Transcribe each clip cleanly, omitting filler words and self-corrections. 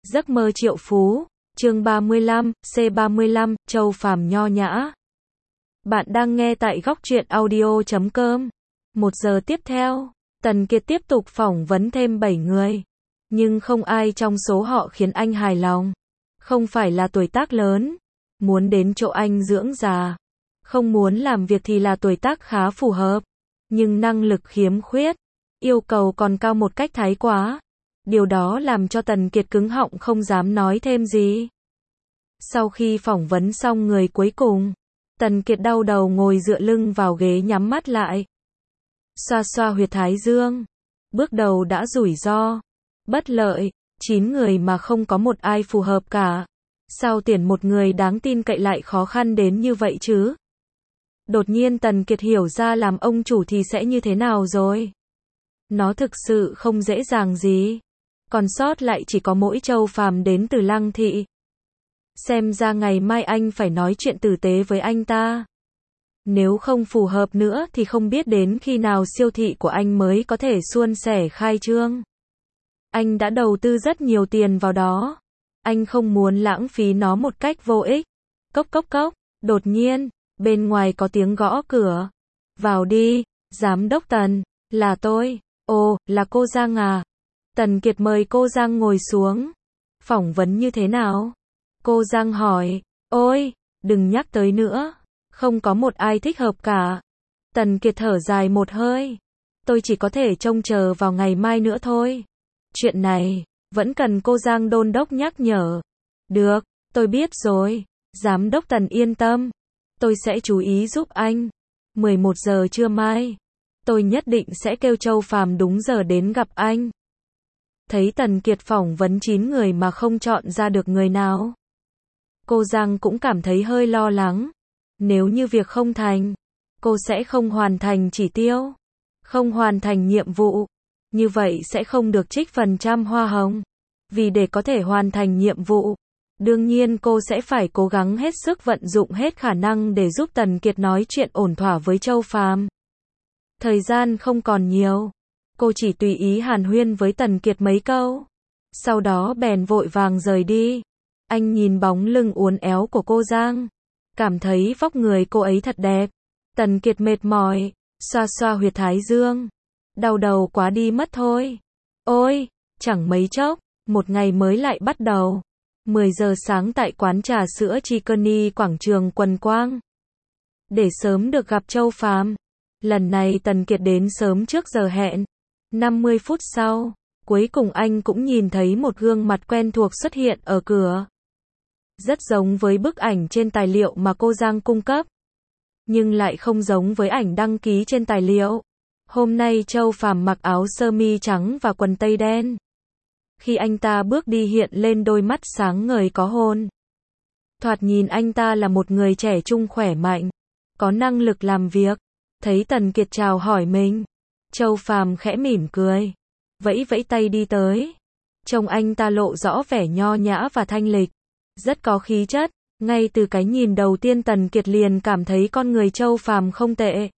Giấc mơ triệu phú, chương 35, C35, Châu Phàm nho nhã. Bạn đang nghe tại góc truyện audio.com. 1 giờ tiếp theo, Tần Kiệt tiếp tục phỏng vấn thêm 7 người. Nhưng không ai trong số họ khiến anh hài lòng. Không phải là tuổi tác lớn, muốn đến chỗ anh dưỡng già. Không muốn làm việc thì là tuổi tác khá phù hợp. Nhưng năng lực khiếm khuyết, yêu cầu còn cao một cách thái quá. Điều đó làm cho Tần Kiệt cứng họng không dám nói thêm gì. Sau khi phỏng vấn xong người cuối cùng, Tần Kiệt đau đầu ngồi dựa lưng vào ghế nhắm mắt lại. Xoa xoa huyệt thái dương. Bước đầu đã rủi ro. Bất lợi, 9 người mà không có một ai phù hợp cả. Sao tuyển một người đáng tin cậy lại khó khăn đến như vậy chứ? Đột nhiên Tần Kiệt hiểu ra làm ông chủ thì sẽ như thế nào rồi. Nó thực sự không dễ dàng gì. Còn sót lại chỉ có mỗi Châu Phàm đến từ Lăng Thị. Xem ra ngày mai anh phải nói chuyện tử tế với anh ta. Nếu không phù hợp nữa thì không biết đến khi nào siêu thị của anh mới có thể suôn sẻ khai trương. Anh đã đầu tư rất nhiều tiền vào đó. Anh không muốn lãng phí nó một cách vô ích. Cốc cốc cốc, đột nhiên, bên ngoài có tiếng gõ cửa. Vào đi, Giám đốc Tần, là tôi. Ồ, là cô Giang à? Tần Kiệt mời cô Giang ngồi xuống. Phỏng vấn như thế nào? Cô Giang hỏi. Ôi, đừng nhắc tới nữa. Không có một ai thích hợp cả. Tần Kiệt thở dài một hơi. Tôi chỉ có thể trông chờ vào ngày mai nữa thôi. Chuyện này, vẫn cần cô Giang đôn đốc nhắc nhở. Được, tôi biết rồi. Giám đốc Tần yên tâm. Tôi sẽ chú ý giúp anh. 11 giờ trưa mai. Tôi nhất định sẽ kêu Châu Phàm đúng giờ đến gặp anh. Thấy Tần Kiệt phỏng vấn 9 người mà không chọn ra được người nào. Cô Giang cũng cảm thấy hơi lo lắng. Nếu như việc không thành, cô sẽ không hoàn thành chỉ tiêu, không hoàn thành nhiệm vụ. Như vậy sẽ không được trích phần trăm hoa hồng. Vì để có thể hoàn thành nhiệm vụ, đương nhiên cô sẽ phải cố gắng hết sức vận dụng hết khả năng để giúp Tần Kiệt nói chuyện ổn thỏa với Châu Phàm. Thời gian không còn nhiều. Cô chỉ tùy ý hàn huyên với Tần Kiệt mấy câu. Sau đó bèn vội vàng rời đi. Anh nhìn bóng lưng uốn éo của cô Giang. Cảm thấy vóc người cô ấy thật đẹp. Tần Kiệt mệt mỏi. Xoa xoa huyệt thái dương. Đau đầu quá đi mất thôi. Ôi, chẳng mấy chốc, một ngày mới lại bắt đầu. 10 giờ sáng tại quán trà sữa Chicony quảng trường Quần Quang. Để sớm được gặp Châu Phàm. Lần này Tần Kiệt đến sớm trước giờ hẹn. 50 phút sau, cuối cùng anh cũng nhìn thấy một gương mặt quen thuộc xuất hiện ở cửa. Rất giống với bức ảnh trên tài liệu mà cô Giang cung cấp. Nhưng lại không giống với ảnh đăng ký trên tài liệu. Hôm nay Châu Phàm mặc áo sơ mi trắng và quần tây đen. Khi anh ta bước đi hiện lên đôi mắt sáng ngời có hồn. Thoạt nhìn anh ta là một người trẻ trung khỏe mạnh, có năng lực làm việc. Thấy Tần Kiệt chào hỏi mình, Châu Phàm khẽ mỉm cười, vẫy vẫy tay đi tới. Trông anh ta lộ rõ vẻ nho nhã và thanh lịch, rất có khí chất. Ngay từ cái nhìn đầu tiên Tần Kiệt liền cảm thấy con người Châu Phàm không tệ.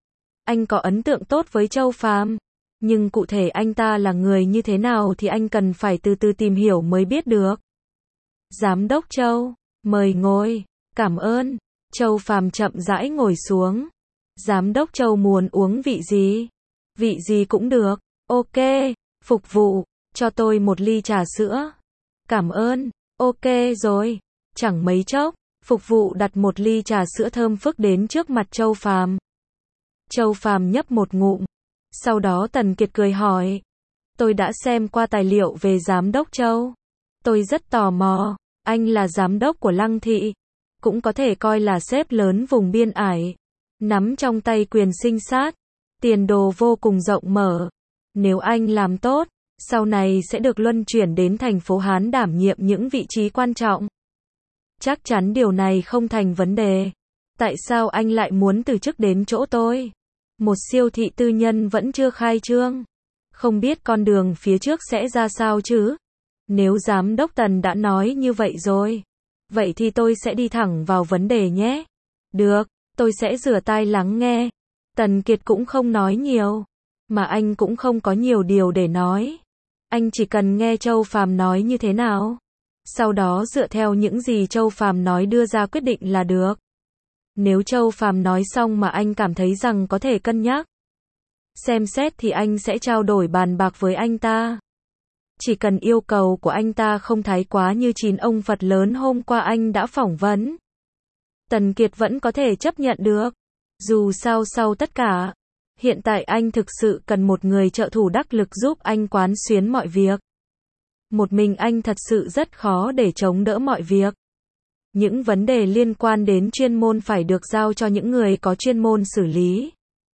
Anh có ấn tượng tốt với Châu Phàm, nhưng cụ thể anh ta là người như thế nào thì anh cần phải từ từ tìm hiểu mới biết được. Giám đốc Châu, mời ngồi. Cảm ơn. Châu Phàm chậm rãi ngồi xuống. Giám đốc Châu muốn uống vị gì? Vị gì cũng được. Ok, phục vụ, cho tôi một ly trà sữa. Cảm ơn. Ok rồi. Chẳng mấy chốc, phục vụ đặt một ly trà sữa thơm phức đến trước mặt Châu Phàm. Châu Phàm nhấp một ngụm. Sau đó Tần Kiệt cười hỏi. Tôi đã xem qua tài liệu về giám đốc Châu. Tôi rất tò mò. Anh là giám đốc của Lăng Thị. Cũng có thể coi là sếp lớn vùng biên ải. Nắm trong tay quyền sinh sát. Tiền đồ vô cùng rộng mở. Nếu anh làm tốt, sau này sẽ được luân chuyển đến thành phố Hán đảm nhiệm những vị trí quan trọng. Chắc chắn điều này không thành vấn đề. Tại sao anh lại muốn từ chức đến chỗ tôi? Một siêu thị tư nhân vẫn chưa khai trương. Không biết con đường phía trước sẽ ra sao chứ? Nếu giám đốc Tần đã nói như vậy rồi, vậy thì tôi sẽ đi thẳng vào vấn đề nhé. Được, tôi sẽ rửa tai lắng nghe. Tần Kiệt cũng không nói nhiều, mà anh cũng không có nhiều điều để nói. Anh chỉ cần nghe Châu Phàm nói như thế nào. Sau đó dựa theo những gì Châu Phàm nói đưa ra quyết định là được. Nếu Châu Phàm nói xong mà anh cảm thấy rằng có thể cân nhắc, xem xét thì anh sẽ trao đổi bàn bạc với anh ta. Chỉ cần yêu cầu của anh ta không thái quá như 9 ông Phật lớn hôm qua anh đã phỏng vấn, Tần Kiệt vẫn có thể chấp nhận được. Dù sao sau tất cả, hiện tại anh thực sự cần một người trợ thủ đắc lực giúp anh quán xuyến mọi việc. Một mình anh thật sự rất khó để chống đỡ mọi việc. Những vấn đề liên quan đến chuyên môn phải được giao cho những người có chuyên môn xử lý.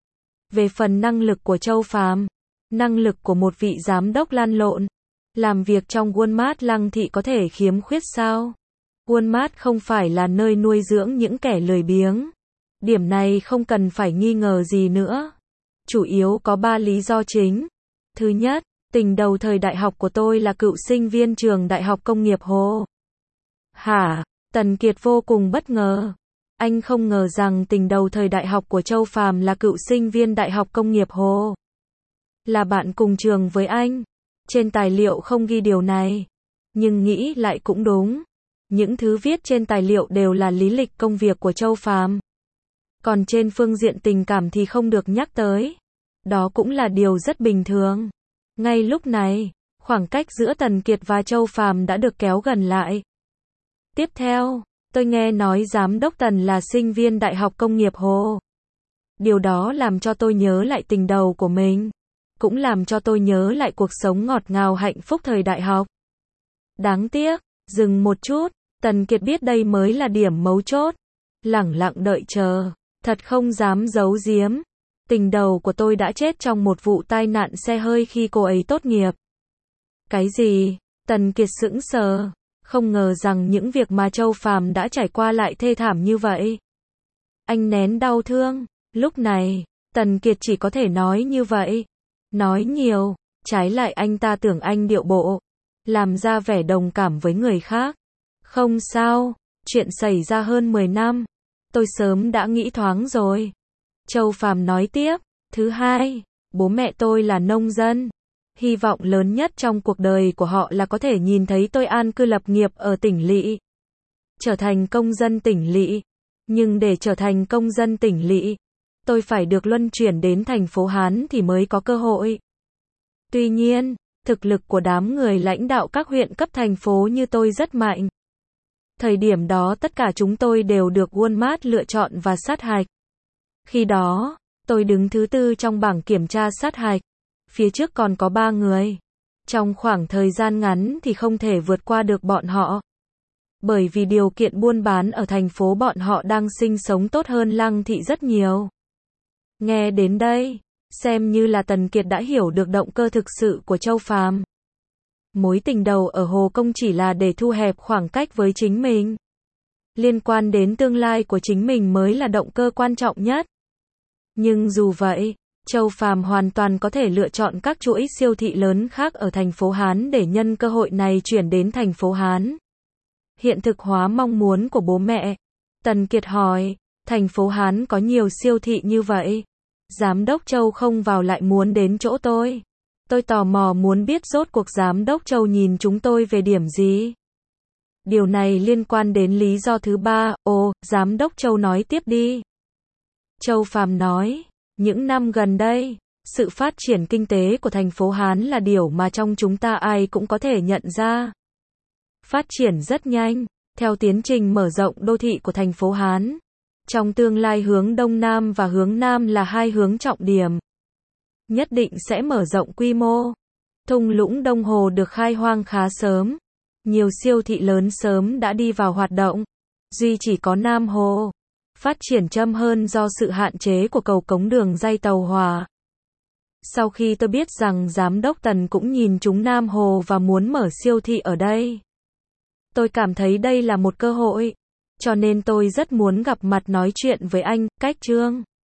Về phần năng lực của Châu Phàm, năng lực của một vị giám đốc lăn lộn, làm việc trong Walmart Lăng Thị có thể khiếm khuyết sao? Walmart không phải là nơi nuôi dưỡng những kẻ lười biếng. Điểm này không cần phải nghi ngờ gì nữa. Chủ yếu có 3 lý do chính. Thứ nhất, tình đầu thời đại học của tôi là cựu sinh viên trường Đại học Công nghiệp Hồ. Hả? Tần Kiệt vô cùng bất ngờ. Anh không ngờ rằng tình đầu thời đại học của Châu Phàm là cựu sinh viên Đại học Công nghiệp Hồ. Là bạn cùng trường với anh. Trên tài liệu không ghi điều này. Nhưng nghĩ lại cũng đúng. Những thứ viết trên tài liệu đều là lý lịch công việc của Châu Phàm. Còn trên phương diện tình cảm thì không được nhắc tới. Đó cũng là điều rất bình thường. Ngay lúc này, khoảng cách giữa Tần Kiệt và Châu Phàm đã được kéo gần lại. Tiếp theo, tôi nghe nói giám đốc Tần là sinh viên Đại học Công nghiệp Hồ. Điều đó làm cho tôi nhớ lại tình đầu của mình. Cũng làm cho tôi nhớ lại cuộc sống ngọt ngào hạnh phúc thời đại học. Đáng tiếc, dừng một chút, Tần Kiệt biết đây mới là điểm mấu chốt. Lẳng lặng đợi chờ, thật không dám giấu giếm. Tình đầu của tôi đã chết trong một vụ tai nạn xe hơi khi cô ấy tốt nghiệp. Cái gì? Tần Kiệt sững sờ, không ngờ rằng những việc mà Châu Phàm đã trải qua lại thê thảm như vậy. Anh nén đau thương, lúc này, Tần Kiệt chỉ có thể nói như vậy. Nói nhiều, trái lại anh ta tưởng anh điệu bộ, làm ra vẻ đồng cảm với người khác. Không sao, chuyện xảy ra hơn 10 năm, tôi sớm đã nghĩ thoáng rồi. Châu Phàm nói tiếp, thứ hai, bố mẹ tôi là nông dân. Hy vọng lớn nhất trong cuộc đời của họ là có thể nhìn thấy tôi an cư lập nghiệp ở tỉnh lỵ. Trở thành công dân tỉnh lỵ. Nhưng để trở thành công dân tỉnh lỵ, tôi phải được luân chuyển đến thành phố Hán thì mới có cơ hội. Tuy nhiên, thực lực của đám người lãnh đạo các huyện cấp thành phố như tôi rất mạnh. Thời điểm đó tất cả chúng tôi đều được Walmart lựa chọn và sát hạch. Khi đó, tôi đứng thứ 4 trong bảng kiểm tra sát hạch. Phía trước còn có 3 người. Trong khoảng thời gian ngắn thì không thể vượt qua được bọn họ. Bởi vì điều kiện buôn bán ở thành phố bọn họ đang sinh sống tốt hơn Lăng Thị rất nhiều. Nghe đến đây, xem như là Tần Kiệt đã hiểu được động cơ thực sự của Châu Phàm. Mối tình đầu ở Hồ Công chỉ là để thu hẹp khoảng cách với chính mình. Liên quan đến tương lai của chính mình mới là động cơ quan trọng nhất. Nhưng dù vậy, Châu Phàm hoàn toàn có thể lựa chọn các chuỗi siêu thị lớn khác ở thành phố Hán để nhân cơ hội này chuyển đến thành phố Hán. Hiện thực hóa mong muốn của bố mẹ. Tần Kiệt hỏi, thành phố Hán có nhiều siêu thị như vậy. Giám đốc Châu không vào lại muốn đến chỗ tôi. Tôi tò mò muốn biết rốt cuộc giám đốc Châu nhìn chúng tôi về điểm gì. Điều này liên quan đến lý do thứ 3, giám đốc Châu nói tiếp đi. Châu Phàm nói, những năm gần đây, sự phát triển kinh tế của thành phố Hán là điều mà trong chúng ta ai cũng có thể nhận ra. Phát triển rất nhanh, theo tiến trình mở rộng đô thị của thành phố Hán. Trong tương lai hướng Đông Nam và hướng Nam là hai hướng trọng điểm. Nhất định sẽ mở rộng quy mô. Thung lũng Đông Hồ được khai hoang khá sớm. Nhiều siêu thị lớn sớm đã đi vào hoạt động. Duy chỉ có Nam Hồ phát triển chậm hơn do sự hạn chế của cầu cống đường ray tàu hỏa. Sau khi tôi biết rằng giám đốc Tần cũng nhìn trúng Nam Hồ và muốn mở siêu thị ở đây, tôi cảm thấy đây là một cơ hội. Cho nên tôi rất muốn gặp mặt nói chuyện với anh, Cách Trương.